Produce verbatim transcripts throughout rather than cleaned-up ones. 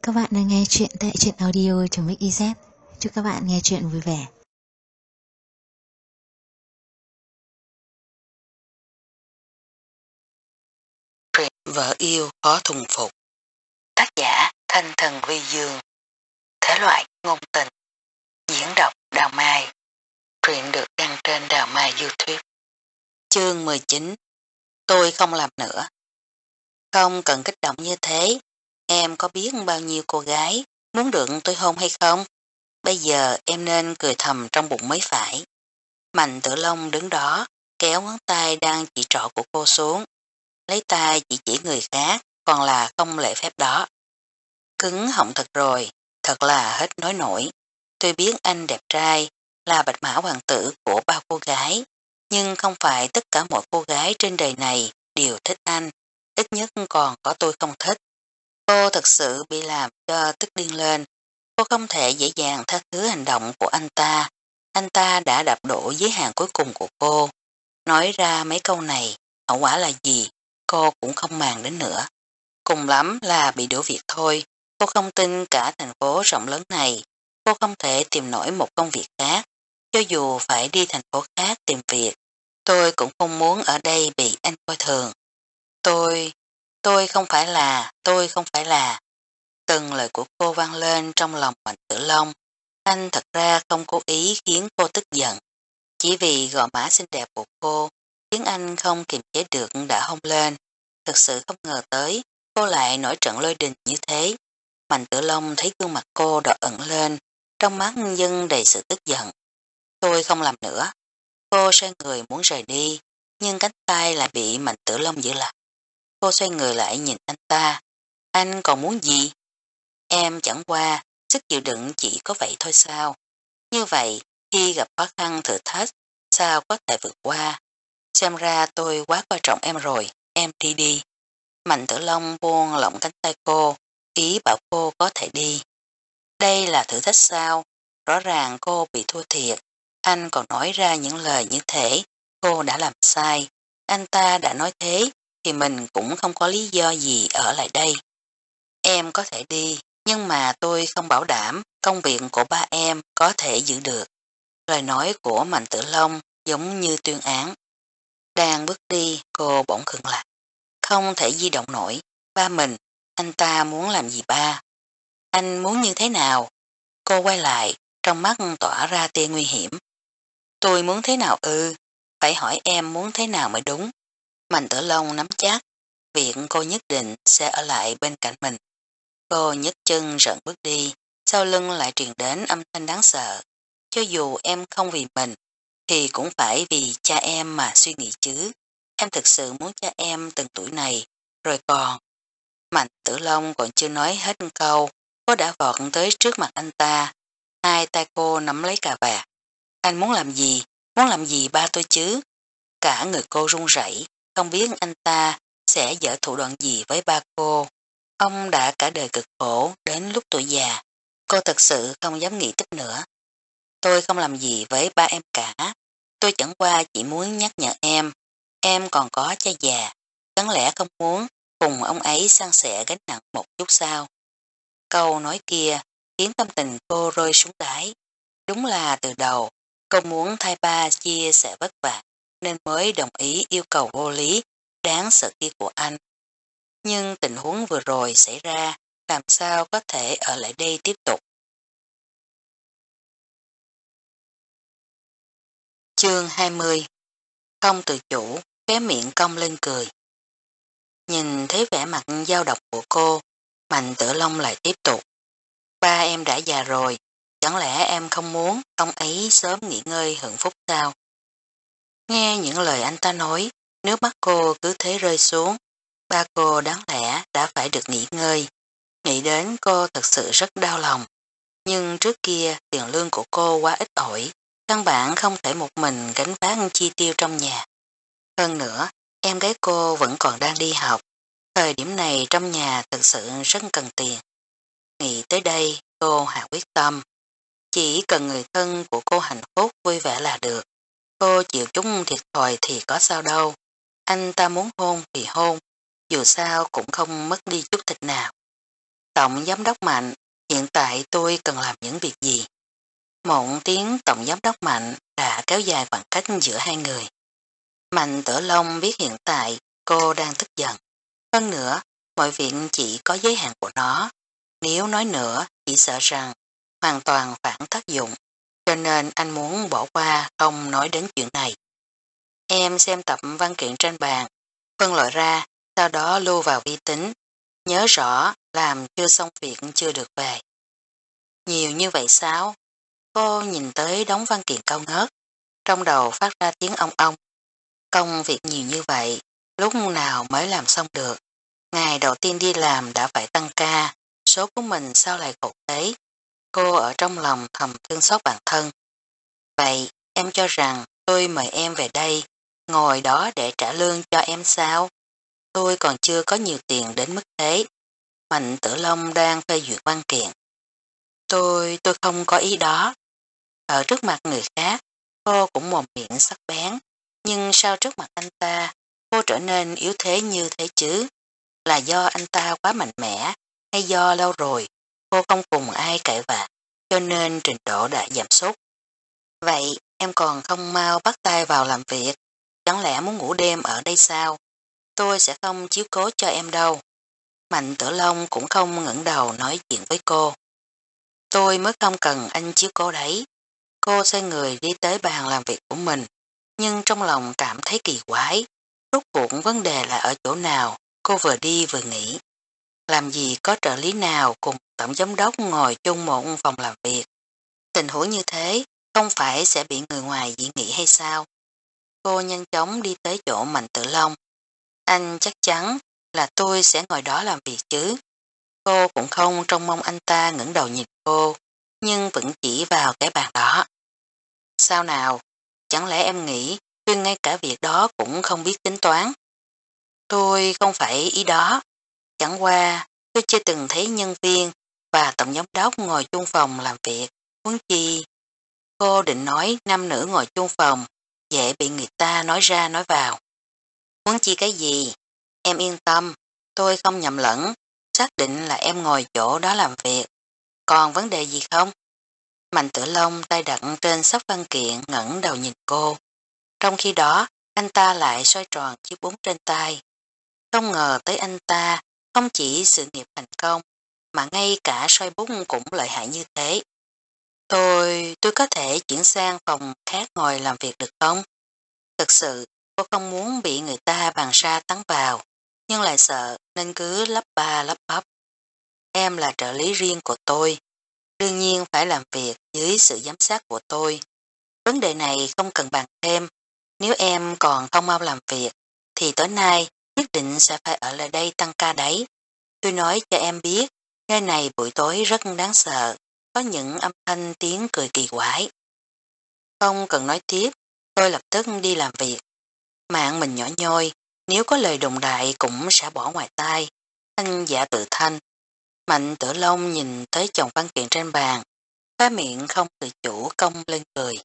các bạn đang nghe chuyện tại truyện audio.mix.iz. Chúc các bạn nghe chuyện vui vẻ. Truyện Vợ yêu khó thuần phục. Tác giả Thanh Thần Vi Dương. Thể loại ngôn tình. Diễn đọc Đào Mai. Truyện được đăng trên Đào Mai YouTube. Chương mười chín. Tôi không làm nữa. Không cần kích động như thế. Em có biết bao nhiêu cô gái muốn được tôi hôn hay không? Bây giờ em nên cười thầm trong bụng mới phải. Mạnh Tử Long đứng đó, kéo ngón tay đang chỉ trỏ của cô xuống. Lấy tay chỉ chỉ người khác, còn là không lễ phép đó. Cứng họng thật rồi, thật là hết nói nổi. Tôi biết anh đẹp trai, là bạch mã hoàng tử của bao cô gái, nhưng không phải tất cả mọi cô gái trên đời này đều thích anh, ít nhất còn có tôi không thích. Cô thật sự bị làm cho tức điên lên, cô không thể dễ dàng tha thứ hành động của anh ta. Anh ta đã đạp đổ giới hạn cuối cùng của cô. Nói ra mấy câu này, hậu quả là gì, cô cũng không màng đến nữa. Cùng lắm là bị đuổi việc thôi. Cô không tin cả thành phố rộng lớn này, cô không thể tìm nổi một công việc khác. Cho dù phải đi thành phố khác tìm việc, tôi cũng không muốn ở đây bị anh coi thường. Tôi, tôi không phải là, tôi không phải là. Từng lời của cô vang lên trong lòng Mạnh Tử Long. Anh thật ra không cố ý khiến cô tức giận. Chỉ vì gò má xinh đẹp của cô, khiến anh không kiềm chế được đã hôn lên. Thật sự không ngờ tới, cô lại nổi trận lôi đình như thế. Mạnh Tử Long thấy gương mặt cô đỏ ẩn lên, trong mắt dân đầy sự tức giận. Tôi không làm nữa. Cô xoay người muốn rời đi, nhưng cánh tay lại bị Mạnh Tử Long giữ lại. Cô xoay người lại nhìn anh ta. Anh còn muốn gì? Em chẳng qua, sức chịu đựng chỉ có vậy thôi sao? Như vậy, khi gặp khó khăn thử thách, sao có thể vượt qua? Xem ra tôi quá coi trọng em rồi, em đi đi. Mạnh Tử Long buông lỏng cánh tay cô, ý bảo cô có thể đi. Đây là thử thách sao? Rõ ràng cô bị thua thiệt. Anh còn nói ra những lời như thế, cô đã làm sai. Anh ta đã nói thế, thì mình cũng không có lý do gì ở lại đây. Em có thể đi, nhưng mà tôi không bảo đảm công việc của ba em có thể giữ được. Lời nói của Mạnh Tử Long giống như tuyên án. Đang bước đi, cô bỗng khựng lại. Không thể di động nổi. Ba mình, anh ta muốn làm gì ba? Anh muốn như thế nào? Cô quay lại, trong mắt tỏa ra tia nguy hiểm. Tôi muốn thế nào ư? Phải hỏi em muốn thế nào mới đúng. Mạnh Tử Long nắm chắc, việc cô nhất định sẽ ở lại bên cạnh mình. Cô nhấc chân rợn bước đi, sau lưng lại truyền đến âm thanh đáng sợ. Cho dù em không vì mình, thì cũng phải vì cha em mà suy nghĩ chứ. Em thực sự muốn cha em từng tuổi này, rồi còn. Mạnh Tử Long còn chưa nói hết câu, cô đã vọt tới trước mặt anh ta. Hai tay cô nắm lấy cà vạt. Anh muốn làm gì? Muốn làm gì ba tôi chứ? Cả người cô run rẩy, không biết anh ta sẽ dở thủ đoạn gì với ba cô. Ông đã cả đời cực khổ đến lúc tuổi già. Cô thật sự không dám nghĩ tiếp nữa. Tôi không làm gì với ba em cả. Tôi chẳng qua chỉ muốn nhắc nhở em. Em còn có cha già. Chẳng lẽ không muốn cùng ông ấy san sẻ gánh nặng một chút sao? Câu nói kia khiến tâm tình cô rơi xuống đáy. Đúng là từ đầu cô muốn thay ba chia sẻ vất vả nên mới đồng ý yêu cầu vô lý đáng sợ kia của anh. Nhưng tình huống vừa rồi xảy ra, làm sao có thể ở lại đây tiếp tục. Chương hai mươi. Không tự chủ, khóe miệng cong lên cười. Nhìn thấy vẻ mặt dao động của cô, Mạnh Tử Long lại tiếp tục. Ba em đã già rồi, chẳng lẽ em không muốn ông ấy sớm nghỉ ngơi hưởng phúc sao? Nghe những lời anh ta nói, nước mắt cô cứ thế rơi xuống. Ba cô đáng lẽ đã phải được nghỉ ngơi. Nghĩ đến cô thật sự rất đau lòng. Nhưng trước kia tiền lương của cô quá ít ỏi, căn bản không thể một mình gánh vác chi tiêu trong nhà. Hơn nữa, em gái cô vẫn còn đang đi học. Thời điểm này trong nhà thật sự rất cần tiền. Nghĩ tới đây, cô hạ quyết tâm. Chỉ cần người thân của cô hạnh phúc vui vẻ là được. Cô chịu chút thiệt thòi thì có sao đâu. Anh ta muốn hôn thì hôn, dù sao cũng không mất đi chút thịt nào. Tổng giám đốc Mạnh, hiện tại tôi cần làm những việc gì? Một tiếng tổng giám đốc Mạnh đã kéo dài khoảng cách giữa hai người. Mạnh Tử Long biết hiện tại cô đang tức giận. Hơn nữa, mọi việc chỉ có giới hạn của nó. Nếu nói nữa, chỉ sợ rằng hoàn toàn phản tác dụng. Cho nên anh muốn bỏ qua không nói đến chuyện này. Em xem tập văn kiện trên bàn, phân loại ra, sau đó lưu vào vi tính. Nhớ rõ làm chưa xong việc chưa được về. Nhiều như vậy sao? Cô nhìn tới đống văn kiện cao ngớt, trong đầu phát ra tiếng ong ong. Công việc nhiều như vậy, lúc nào mới làm xong được. Ngày đầu tiên đi làm đã phải tăng ca, số của mình sao lại khổ thế? Cô ở trong lòng thầm thương xót bản thân. Vậy em cho rằng tôi mời em về đây, ngồi đó để trả lương cho em sao? Tôi còn chưa có nhiều tiền đến mức thế. Mạnh Tử Long đang phê duyệt văn kiện. Tôi, tôi không có ý đó. Ở trước mặt người khác, cô cũng mồm miệng sắc bén, nhưng sao trước mặt anh ta, cô trở nên yếu thế như thế chứ? Là do anh ta quá mạnh mẽ, hay do lâu rồi, cô không cùng ai cãi vã, cho nên trình độ đã giảm sút. Vậy em còn không mau bắt tay vào làm việc, chẳng lẽ muốn ngủ đêm ở đây sao? Tôi sẽ không chiếu cố cho em đâu. Mạnh Tử Long cũng không ngẩng đầu nói chuyện với cô. Tôi mới không cần anh chiếu cố đấy. Cô xoay người đi tới bàn làm việc của mình, nhưng trong lòng cảm thấy kỳ quái. Rốt cuộc vấn đề là ở chỗ nào, cô vừa đi vừa nghĩ. Làm gì có trợ lý nào cùng tổng giám đốc ngồi chung một phòng làm việc. Tình huống như thế, không phải sẽ bị người ngoài dị nghị hay sao? Cô nhanh chóng đi tới chỗ Mạnh Tử Long. Anh chắc chắn là tôi sẽ ngồi đó làm việc chứ. Cô cũng không trông mong anh ta ngẩng đầu nhìn cô, nhưng vẫn chỉ vào cái bàn đó. Sao nào? Chẳng lẽ em nghĩ tôi ngay cả việc đó cũng không biết tính toán? Tôi không phải ý đó. Chẳng qua, tôi chưa từng thấy nhân viên và tổng giám đốc ngồi chung phòng làm việc. Huống chi, cô định nói nam nữ ngồi chung phòng, dễ bị người ta nói ra nói vào. Huống chi cái gì? Em yên tâm, tôi không nhầm lẫn, xác định là em ngồi chỗ đó làm việc. Còn vấn đề gì không? Mạnh Tử Long tay đặt trên sắp văn kiện ngẩng đầu nhìn cô. Trong khi đó, anh ta lại xoay tròn chiếc bún trên tay. Không ngờ tới anh ta không chỉ sự nghiệp thành công, mà ngay cả xoay bún cũng lợi hại như thế. Tôi, tôi có thể chuyển sang phòng khác ngồi làm việc được không? Thực sự, cô không muốn bị người ta bàn ra tán vào, nhưng lại sợ nên cứ lắp ba lắp bắp. Em là trợ lý riêng của tôi, đương nhiên phải làm việc dưới sự giám sát của tôi. Vấn đề này không cần bàn thêm, nếu em còn không mau làm việc, thì tối nay nhất định sẽ phải ở lại đây tăng ca đấy. Tôi nói cho em biết, nơi này buổi tối rất đáng sợ, có những âm thanh tiếng cười kỳ quái. Không cần nói tiếp, tôi lập tức đi làm việc. Mạng mình nhỏ nhoi, nếu có lời đồn đại cũng sẽ bỏ ngoài tai. Anh dạ tự thanh. Mạnh Tử Long nhìn tới chồng văn kiện trên bàn, khóe miệng không tự chủ cong lên cười.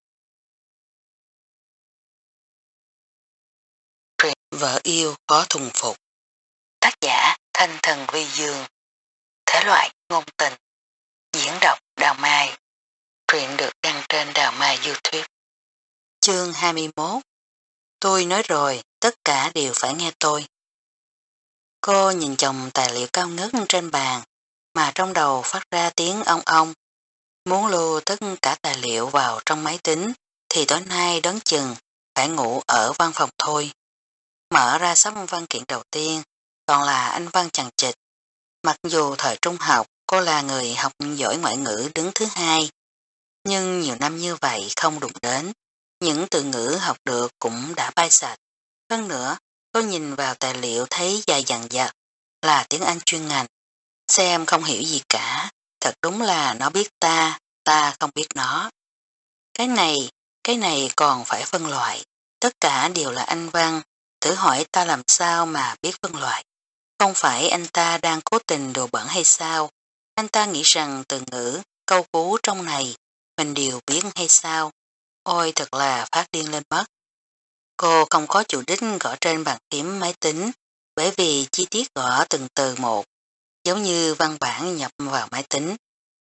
Truyện Vợ yêu khó thuần phục. Tác giả Thanh Thần Vi Dương. Thể loại ngôn tình. Diễn đọc Đào Mai. Truyện được đăng trên Đào Mai YouTube. Chương hai mươi mốt. Tôi nói rồi, tất cả đều phải nghe tôi. Cô nhìn chồng tài liệu cao ngất trên bàn, mà trong đầu phát ra tiếng ong ong. Muốn lưu tất cả tài liệu vào trong máy tính, thì tối nay đón chừng phải ngủ ở văn phòng thôi. Mở ra sắp văn kiện đầu tiên, còn là anh văn chằng chịt. Mặc dù thời trung học cô là người học giỏi ngoại ngữ đứng thứ hai, nhưng nhiều năm như vậy không đụng đến. Những từ ngữ học được cũng đã bay sạch. Hơn nữa, cô nhìn vào tài liệu thấy dài dằng dặc là tiếng Anh chuyên ngành. Xem không hiểu gì cả, thật đúng là nó biết ta, ta không biết nó. Cái này, cái này còn phải phân loại, tất cả đều là anh văn, thử hỏi ta làm sao mà biết phân loại. Không phải anh ta đang cố tình đồ bẩn hay sao, anh ta nghĩ rằng từ ngữ, câu cú trong này, mình đều biết hay sao. Ôi thật là phát điên lên mất. Cô không có chủ đích gõ trên bàn phím máy tính, bởi vì chi tiết gõ từng từ một, giống như văn bản nhập vào máy tính.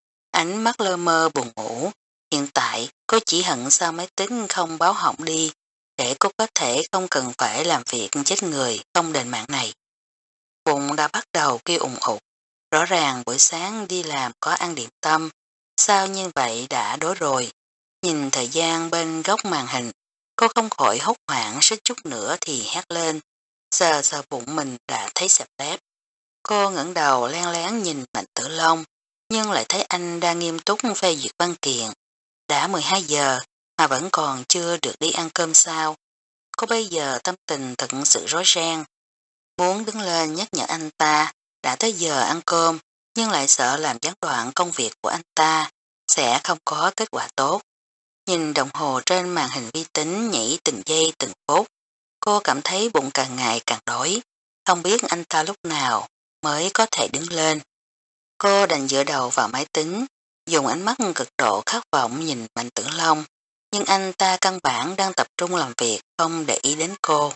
Ánh mắt lơ mơ buồn ngủ, hiện tại cô chỉ hận sao máy tính không báo hỏng đi, để cô có thể không cần phải làm việc chết người không đền mạng này. Bụng đã bắt đầu kêu ủng ụt, rõ ràng buổi sáng đi làm có ăn điểm tâm, sao như vậy đã đói rồi. Nhìn thời gian bên góc màn hình, cô không khỏi hốt hoảng suýt chút nữa thì hét lên, sờ sờ bụng mình đã thấy xẹp lép. Cô ngẩng đầu len lén nhìn Mạnh Tử Long, nhưng lại thấy anh đang nghiêm túc phê duyệt văn kiện. Đã mười hai giờ mà vẫn còn chưa được đi ăn cơm sao. Cô bây giờ tâm tình thật sự rối ren. Muốn đứng lên nhắc nhở anh ta đã tới giờ ăn cơm, nhưng lại sợ làm gián đoạn công việc của anh ta, sẽ không có kết quả tốt. Nhìn đồng hồ trên màn hình vi tính nhảy từng giây từng phút, cô cảm thấy bụng càng ngày càng đói, không biết anh ta lúc nào mới có thể đứng lên. Cô đành dựa đầu vào máy tính, dùng ánh mắt cực độ khát vọng nhìn Mạnh Tử Long, nhưng anh ta căn bản đang tập trung làm việc, không để ý đến cô.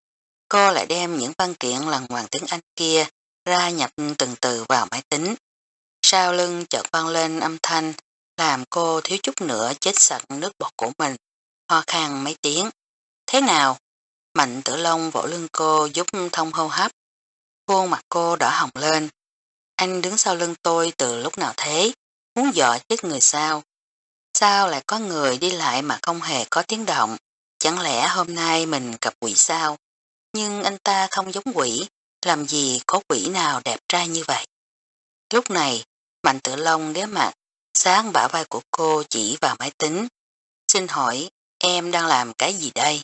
Cô lại đem những văn kiện lằng ngoằng tiếng Anh kia ra nhập từng từ vào máy tính. Sau lưng chợt vang lên âm thanh, làm cô thiếu chút nữa chết sạch nước bọt của mình, ho khan mấy tiếng. Thế nào? Mạnh Tử Long vỗ lưng cô giúp thông hô hấp. Khuôn mặt cô đỏ hồng lên. Anh đứng sau lưng tôi từ lúc nào thế? Muốn dọa chết người sao? Sao lại có người đi lại mà không hề có tiếng động? Chẳng lẽ hôm nay mình gặp quỷ sao? Nhưng anh ta không giống quỷ, làm gì có quỷ nào đẹp trai như vậy? Lúc này, Mạnh Tử Long đế mặt, sáng bả vai của cô chỉ vào máy tính. Xin hỏi, em đang làm cái gì đây?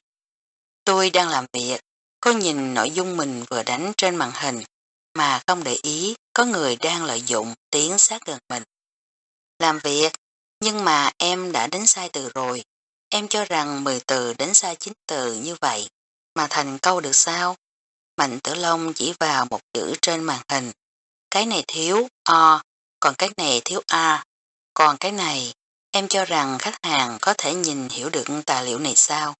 Tôi đang làm việc. Cô nhìn nội dung mình vừa đánh trên màn hình, mà không để ý có người đang lợi dụng tiến sát gần mình. Làm việc, nhưng mà em đã đánh sai từ rồi. Em cho rằng mười từ đánh sai chín từ như vậy, mà thành câu được sao? Mạnh Tử Long chỉ vào một chữ trên màn hình. Cái này thiếu O, còn cái này thiếu A. Còn cái này, em cho rằng khách hàng có thể nhìn hiểu được tài liệu này sao?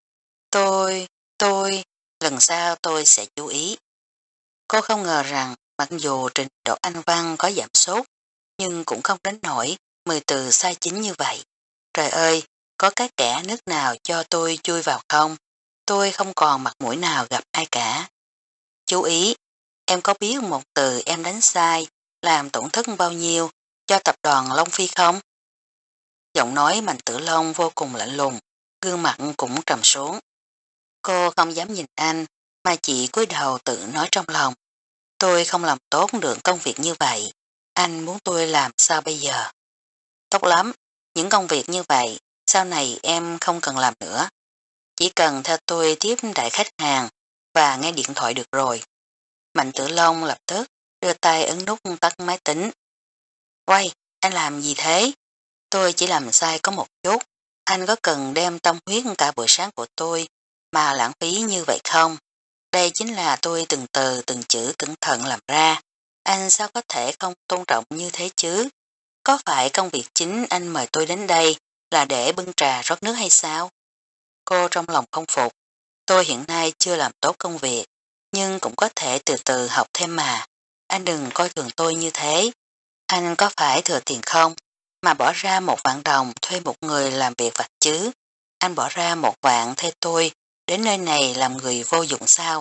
Tôi, tôi, lần sau tôi sẽ chú ý. Cô không ngờ rằng mặc dù trình độ Anh văn có giảm sút, nhưng cũng không đến nổi mười từ sai chính như vậy. Trời ơi, có cái kẻ nước nào cho tôi chui vào không? Tôi không còn mặt mũi nào gặp ai cả. Chú ý, em có biết một từ em đánh sai, làm tổn thất bao nhiêu cho tập đoàn Long Phi không? Giọng nói Mạnh Tử Long vô cùng lạnh lùng, gương mặt cũng trầm xuống. Cô không dám nhìn anh, mà chỉ cúi đầu tự nói trong lòng. Tôi không làm tốt được công việc như vậy, anh muốn tôi làm sao bây giờ? Tốt lắm, những công việc như vậy, sau này em không cần làm nữa. Chỉ cần theo tôi tiếp đại khách hàng và nghe điện thoại được rồi. Mạnh Tử Long lập tức đưa tay ấn nút tắt máy tính. Quay, anh làm gì thế? Tôi chỉ làm sai có một chút, anh có cần đem tâm huyết cả buổi sáng của tôi mà lãng phí như vậy không? Đây chính là tôi từng từ từng chữ cẩn thận làm ra, anh sao có thể không tôn trọng như thế chứ? Có phải công việc chính anh mời tôi đến đây là để bưng trà rót nước hay sao? Cô trong lòng không phục, tôi hiện nay chưa làm tốt công việc, nhưng cũng có thể từ từ học thêm mà. Anh đừng coi thường tôi như thế. Anh có phải thừa tiền không? Mà bỏ ra một vạn đồng thuê một người làm việc vặt chứ. Anh bỏ ra một vạn thuê tôi đến nơi này làm người vô dụng sao?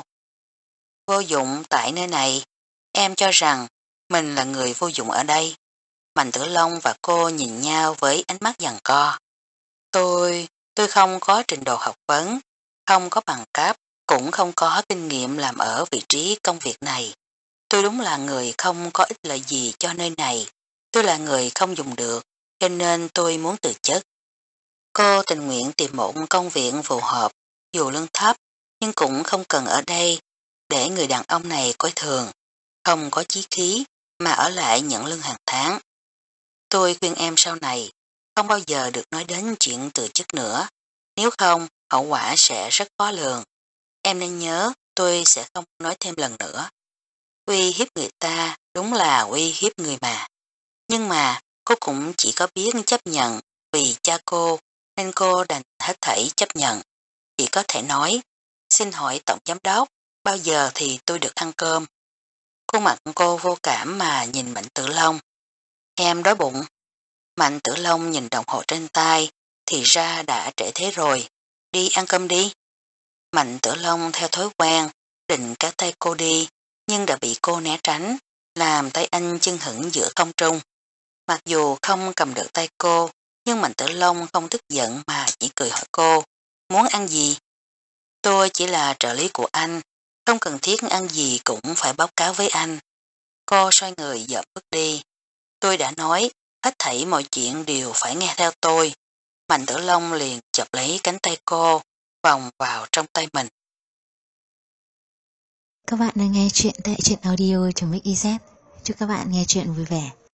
Vô dụng tại nơi này. Em cho rằng mình là người vô dụng ở đây. Mạnh Tử Long và cô nhìn nhau với ánh mắt giằng co. Tôi, tôi không có trình độ học vấn, không có bằng cấp, cũng không có kinh nghiệm làm ở vị trí công việc này. Tôi đúng là người không có ích lợi gì cho nơi này. Tôi là người không dùng được, cho nên tôi muốn từ chức. Cô tình nguyện tìm một công việc phù hợp, dù lương thấp, nhưng cũng không cần ở đây, để người đàn ông này coi thường, không có chí khí, mà ở lại nhận lương hàng tháng. Tôi khuyên em sau này, không bao giờ được nói đến chuyện từ chức nữa, nếu không, hậu quả sẽ rất khó lường. Em nên nhớ, tôi sẽ không nói thêm lần nữa. Uy hiếp người ta, đúng là uy hiếp người mà. Nhưng mà, cô cũng chỉ có biết chấp nhận, vì cha cô, nên cô đành hết thảy chấp nhận. Chỉ có thể nói, xin hỏi tổng giám đốc, bao giờ thì tôi được ăn cơm? Khuôn mặt cô vô cảm mà nhìn Mạnh Tử Long. Em đói bụng. Mạnh Tử Long nhìn đồng hồ trên tay, thì ra đã trễ thế rồi. Đi ăn cơm đi. Mạnh Tử Long theo thói quen, định kéo tay cô đi, nhưng đã bị cô né tránh, làm tay anh chân hững giữa không trung. Mặc dù không cầm được tay cô, nhưng Mạnh Tử Long không tức giận mà chỉ cười hỏi cô, muốn ăn gì? Tôi chỉ là trợ lý của anh, không cần thiết ăn gì cũng phải báo cáo với anh. Cô xoay người dợp bước đi. Tôi đã nói, hết thảy mọi chuyện đều phải nghe theo tôi. Mạnh Tử Long liền chộp lấy cánh tay cô, vòng vào trong tay mình. Các bạn đang nghe chuyện tại truyện audio.mixyz. Chúc các bạn nghe chuyện vui vẻ.